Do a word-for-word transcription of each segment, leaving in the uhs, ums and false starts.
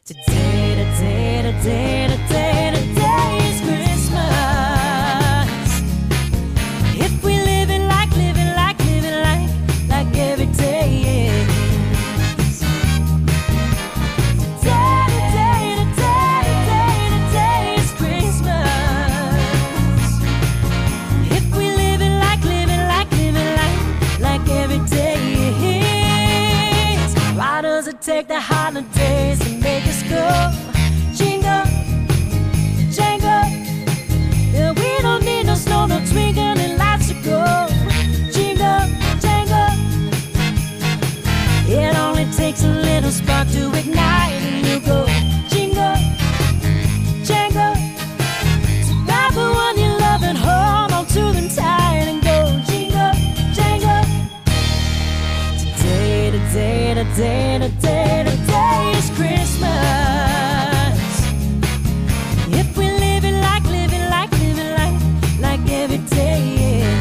Today, today, today, today, today is Christmas. If we live it like, live it like, live it like, like every day is. Today, today, today, today, today is Christmas. If we live it like, live it like, live it like, like every day is. Why does it take the holidays to make us go jingle, jangle? Yeah, we don't need no snow, no twinkling lights to go jingle, jangle. It only takes a little spark to ignite and you go jingle, jangle. So grab the one you love and hold on to them tight and go jingle, jangle. Today, today, today, today, today is Christmas. If we live it like, live it like, live it like, like every day is.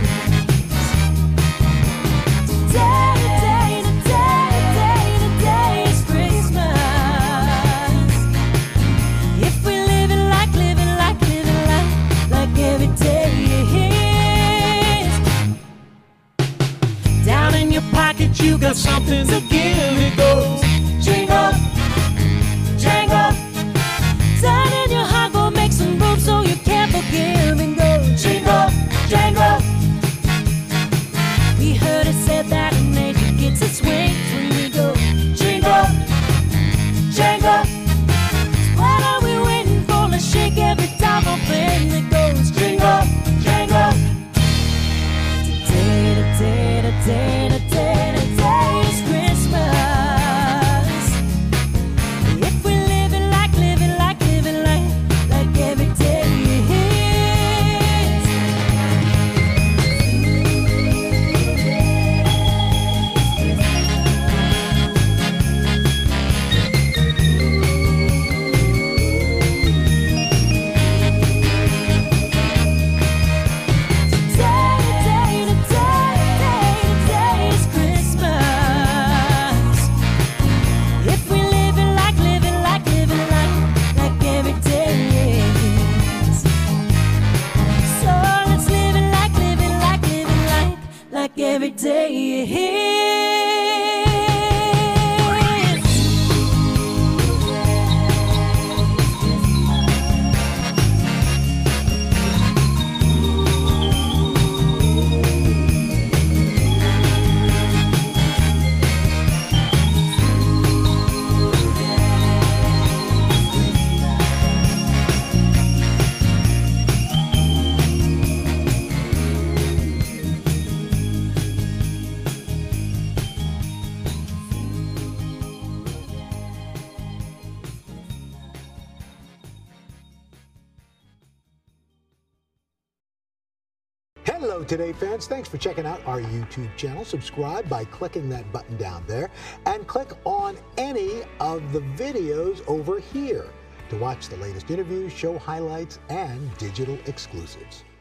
Today, today, today, today, today is Christmas. If we live it like, live it like, live it like, like every day is. Down in your pocket you got something to give. It goes jingle, jangle. Down in your heart, go make some room so you can't forgive and go jingle, jangle. We heard it said that nature gets its wings when we go jingle, jangle. So what are we waiting for? Let's shake every double thing that goes jingle, jangle. Today, today, today, today, today is Christmas. If we live it like, live it like, live it like, like every day is. Today, today, today, today, today is Christmas. If we live it like, live it like, live it like, like every day is. So let's live it like, live it like, live it like, like every day is. Hello Today fans, thanks for checking out our YouTube channel. Subscribe by clicking that button down there and click on any of the videos over here to watch the latest interviews, show highlights, and digital exclusives.